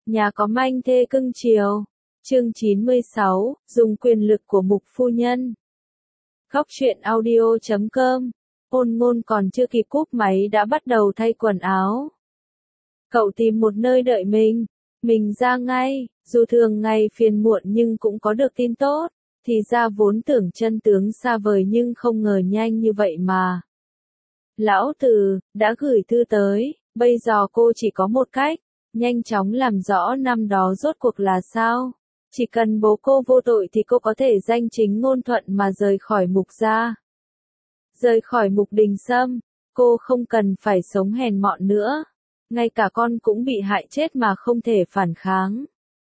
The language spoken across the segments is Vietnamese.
Nhà có manh thê cưng chiều. Chương 96, dùng quyền lực của mục phu nhân. Góc truyện audio.com. Ôn Ngôn còn chưa kịp cúp máy đã bắt đầu thay quần áo. Cậu tìm một nơi đợi mình ra ngay, dù thường ngày phiền muộn nhưng cũng có được tin tốt, thì ra vốn tưởng chân tướng xa vời nhưng không ngờ nhanh như vậy mà. Lão Từ, đã gửi thư tới, bây giờ cô chỉ có một cách, nhanh chóng làm rõ năm đó rốt cuộc là sao. Chỉ cần bố cô vô tội thì cô có thể danh chính ngôn thuận mà rời khỏi mục gia. Rời khỏi mục Đình Sâm, cô không cần phải sống hèn mọn nữa. Ngay cả con cũng bị hại chết mà không thể phản kháng.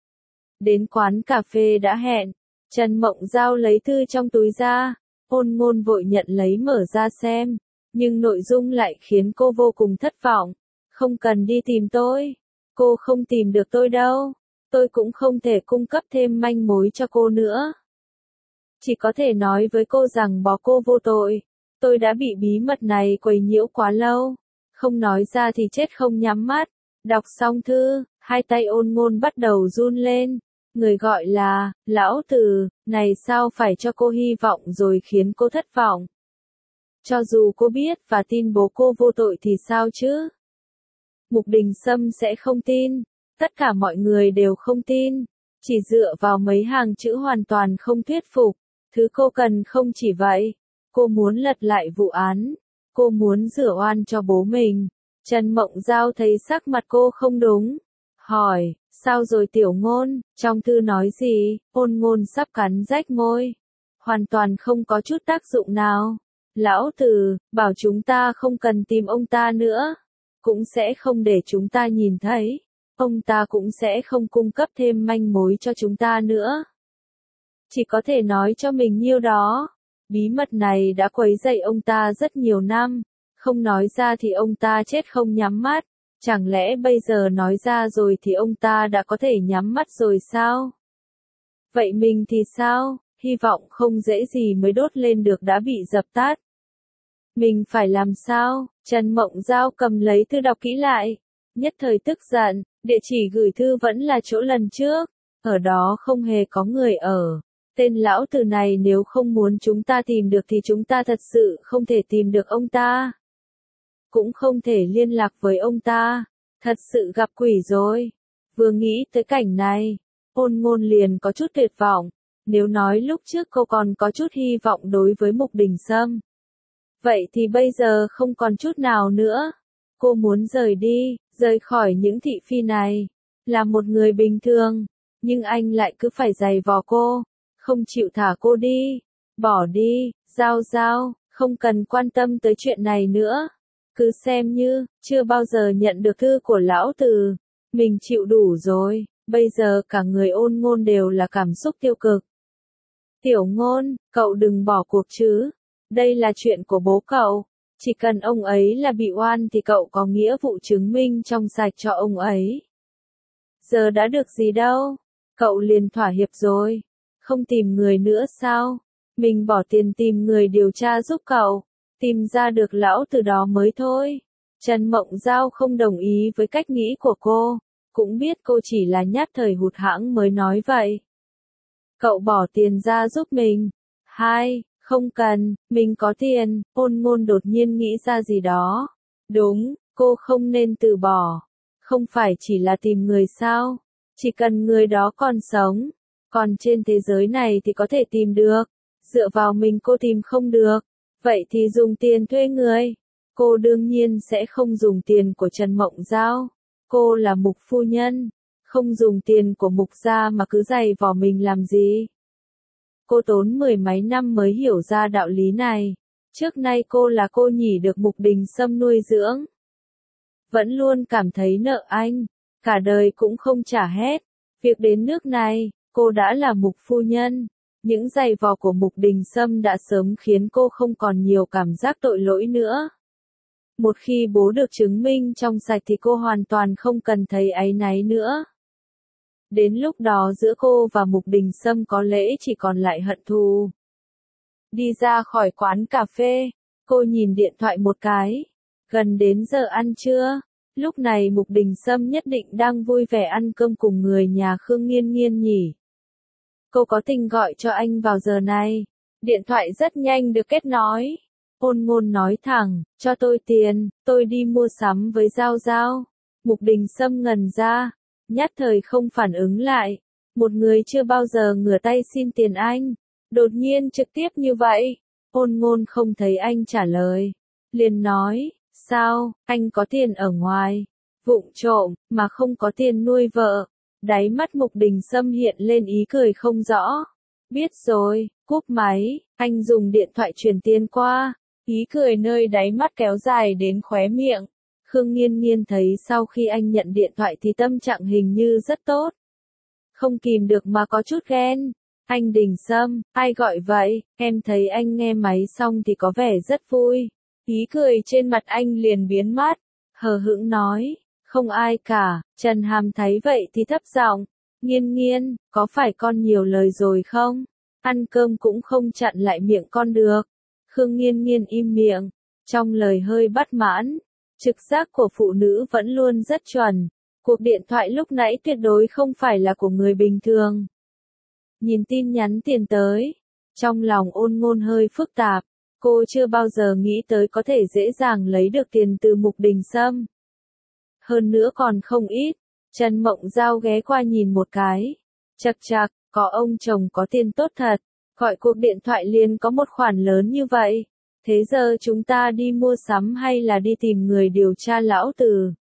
Đến quán cà phê đã hẹn, Trần Mộng Giao lấy thư trong túi ra, Ôn Ngôn vội nhận lấy mở ra xem, nhưng nội dung lại khiến cô vô cùng thất vọng. Không cần đi tìm tôi, cô không tìm được tôi đâu, tôi cũng không thể cung cấp thêm manh mối cho cô nữa. Chỉ có thể nói với cô rằng bố cô vô tội, tôi đã bị bí mật này quấy nhiễu quá lâu. Không nói ra thì chết không nhắm mắt. Đọc xong thư, hai tay Ôn Ngôn bắt đầu run lên. Người gọi là, Lão Từ, này sao phải cho cô hy vọng rồi khiến cô thất vọng. Cho dù cô biết và tin bố cô vô tội thì sao chứ? Mục Đình Sâm sẽ không tin. Tất cả mọi người đều không tin. Chỉ dựa vào mấy hàng chữ hoàn toàn không thuyết phục. Thứ cô cần không chỉ vậy. Cô muốn lật lại vụ án. Cô muốn rửa oan cho bố mình. Trần Mộng Giao thấy sắc mặt cô không đúng. Hỏi, sao rồi Tiểu Ngôn, trong thư nói gì? Ôn Ngôn sắp cắn rách môi. Hoàn toàn không có chút tác dụng nào. Lão Từ, bảo chúng ta không cần tìm ông ta nữa. Cũng sẽ không để chúng ta nhìn thấy. Ông ta cũng sẽ không cung cấp thêm manh mối cho chúng ta nữa. Chỉ có thể nói cho mình nhiêu đó. Bí mật này đã quấy rầy ông ta rất nhiều năm, không nói ra thì ông ta chết không nhắm mắt, chẳng lẽ bây giờ nói ra rồi thì ông ta đã có thể nhắm mắt rồi sao? Vậy mình thì sao? Hy vọng không dễ gì mới đốt lên được đã bị dập tắt. Mình phải làm sao? Trần Mộng Giao cầm lấy thư đọc kỹ lại, nhất thời tức giận, địa chỉ gửi thư vẫn là chỗ lần trước, ở đó không hề có người ở. Tên Lão Từ này nếu không muốn chúng ta tìm được thì chúng ta thật sự không thể tìm được ông ta. Cũng không thể liên lạc với ông ta. Thật sự gặp quỷ rồi. Vừa nghĩ tới cảnh này, Ôn Ngôn liền có chút tuyệt vọng. Nếu nói lúc trước cô còn có chút hy vọng đối với Mục Đình Sâm, vậy thì bây giờ không còn chút nào nữa. Cô muốn rời đi, rời khỏi những thị phi này. Là một người bình thường, nhưng anh lại cứ phải giày vò cô. Không chịu thả cô đi. Bỏ đi, Giao, không cần quan tâm tới chuyện này nữa. Cứ xem như, chưa bao giờ nhận được thư của Lão Từ. Mình chịu đủ rồi, bây giờ cả người Ôn Ngôn đều là cảm xúc tiêu cực. Tiểu Ngôn, cậu đừng bỏ cuộc chứ. Đây là chuyện của bố cậu. Chỉ cần ông ấy là bị oan thì cậu có nghĩa vụ chứng minh trong sạch cho ông ấy. Giờ đã được gì đâu. Cậu liền thỏa hiệp rồi. Không tìm người nữa sao? Mình bỏ tiền tìm người điều tra giúp cậu. Tìm ra được Lão Từ đó mới thôi. Trần Mộng Giao không đồng ý với cách nghĩ của cô. Cũng biết cô chỉ là nhất thời hụt hẫng mới nói vậy. Cậu bỏ tiền ra giúp mình. Không cần, mình có tiền. Ôn Ngôn đột nhiên nghĩ ra gì đó. Đúng, cô không nên từ bỏ. Không phải chỉ là tìm người sao? Chỉ cần người đó còn sống. Còn trên thế giới này thì có thể tìm được. Dựa vào mình cô tìm không được. Vậy thì dùng tiền thuê người. Cô đương nhiên sẽ không dùng tiền của Trần Mộng Giao. Cô là Mục phu nhân. Không dùng tiền của Mục gia mà cứ giày vò mình làm gì. Cô tốn 10 mấy năm mới hiểu ra đạo lý này. Trước nay cô là cô nhỉ được Mục Đình Sâm nuôi dưỡng. Vẫn luôn cảm thấy nợ anh. Cả đời cũng không trả hết. Việc đến nước này, cô đã là Mục phu nhân. Những giày vò của Mục Đình Sâm đã sớm khiến cô không còn nhiều cảm giác tội lỗi nữa. Một khi bố được chứng minh trong sạch thì cô hoàn toàn không cần thấy áy náy nữa. Đến lúc đó giữa cô và Mục Đình Sâm có lẽ chỉ còn lại hận thù. Đi ra khỏi quán cà phê, cô nhìn điện thoại một cái. Gần đến giờ ăn trưa, Lúc này Mục Đình Sâm nhất định đang vui vẻ ăn cơm cùng người nhà Khương Nghiên Nghiên nhỉ. Cô có tình gọi cho anh vào giờ này. Điện thoại rất nhanh được kết nối. Ôn Ngôn nói thẳng, cho tôi tiền, tôi đi mua sắm với Giao Giao. Mục Đình Sâm ngần ra, nhất thời không phản ứng lại. Một người chưa bao giờ ngửa tay xin tiền anh, đột nhiên trực tiếp như vậy. Ôn Ngôn không thấy anh trả lời, liền nói, sao, anh có tiền ở ngoài, vụng trộm, mà không có tiền nuôi vợ. Đáy mắt Mục Đình Sâm hiện lên ý cười không rõ. Biết rồi, cúp máy, anh dùng điện thoại chuyển tiền qua. Ý cười nơi đáy mắt kéo dài đến khóe miệng. Khương Nghiên Nghiên thấy sau khi anh nhận điện thoại thì tâm trạng hình như rất tốt. Không kìm được mà có chút ghen. Anh Đình Sâm, ai gọi vậy? Em thấy anh nghe máy xong thì có vẻ rất vui. Ý cười trên mặt anh liền biến mất. Hờ hững nói, không ai cả. Trần Hàm thấy vậy thì thấp giọng, Nghiên Nghiên, có phải con nhiều lời rồi không? Ăn cơm cũng không chặn lại miệng con được. Khương Nghiên Nghiên im miệng, trong lời hơi bất mãn. Trực giác của phụ nữ vẫn luôn rất chuẩn. Cuộc điện thoại lúc nãy tuyệt đối không phải là của người bình thường. Nhìn tin nhắn tiền tới, trong lòng Ôn Ngôn hơi phức tạp. Cô chưa bao giờ nghĩ tới có thể dễ dàng lấy được tiền từ Mục Đình Sâm. Hơn nữa còn không ít. Trần Mộng Giao ghé qua nhìn một cái. Chậc chậc, có ông chồng có tiền tốt thật. Gọi cuộc điện thoại liền có một khoản lớn như vậy. Thế giờ chúng ta đi mua sắm hay là đi tìm người điều tra lão tử?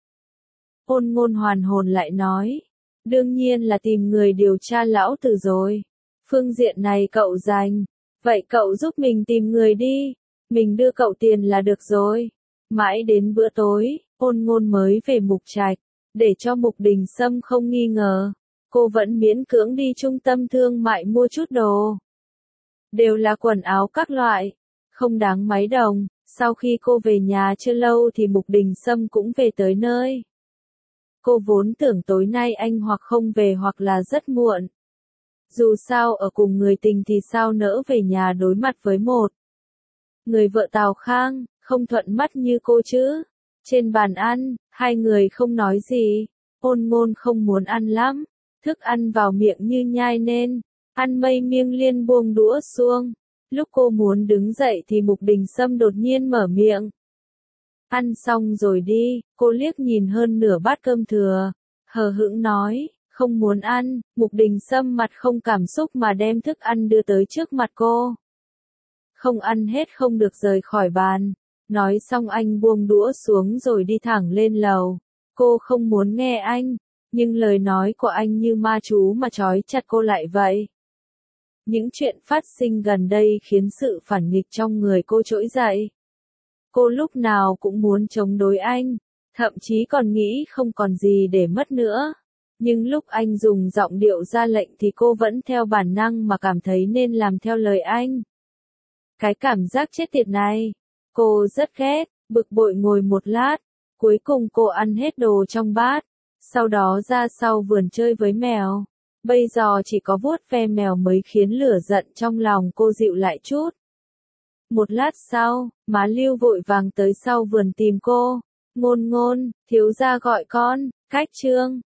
Ôn Ngôn hoàn hồn lại nói. Đương nhiên là tìm người điều tra lão tử rồi. Phương diện này cậu dành. Vậy cậu giúp mình tìm người đi. Mình đưa cậu tiền là được rồi. Mãi đến bữa tối, Ôn Ngôn mới về Mục Trạch. Để cho Mục Đình Sâm không nghi ngờ. Cô vẫn miễn cưỡng đi trung tâm thương mại mua chút đồ. Đều là quần áo các loại. Không đáng mấy đồng. Sau khi cô về nhà chưa lâu thì Mục Đình Sâm cũng về tới nơi. Cô vốn tưởng tối nay anh hoặc không về hoặc là rất muộn. Dù sao ở cùng người tình thì sao nỡ về nhà đối mặt với một người vợ Tào Khang, không thuận mắt như cô chứ. Trên bàn ăn, hai người không nói gì. Ôn Ngôn không muốn ăn lắm. Thức ăn vào miệng như nhai nên. Ăn mây miêng liên buông đũa xuống. Lúc cô muốn đứng dậy thì Mục Đình Sâm đột nhiên mở miệng. Ăn xong rồi đi, cô liếc nhìn hơn nửa bát cơm thừa. Hờ hững nói, không muốn ăn. Mục Đình Sâm mặt không cảm xúc mà đem thức ăn đưa tới trước mặt cô. Không ăn hết không được rời khỏi bàn. Nói xong anh buông đũa xuống rồi đi thẳng lên lầu. Cô không muốn nghe anh, nhưng lời nói của anh như ma chú mà trói chặt cô lại vậy. Những chuyện phát sinh gần đây khiến sự phản nghịch trong người cô trỗi dậy. Cô lúc nào cũng muốn chống đối anh, thậm chí còn nghĩ không còn gì để mất nữa. Nhưng lúc anh dùng giọng điệu ra lệnh thì cô vẫn theo bản năng mà cảm thấy nên làm theo lời anh. Cái cảm giác chết tiệt này, cô rất ghét, bực bội ngồi một lát, cuối cùng cô ăn hết đồ trong bát, sau đó ra sau vườn chơi với mèo. Bây giờ chỉ có vuốt ve mèo mới khiến lửa giận trong lòng cô dịu lại chút. Một lát sau, má Lưu vội vàng tới sau vườn tìm cô. Ngôn Ngôn, thiếu gia gọi con, cách trương.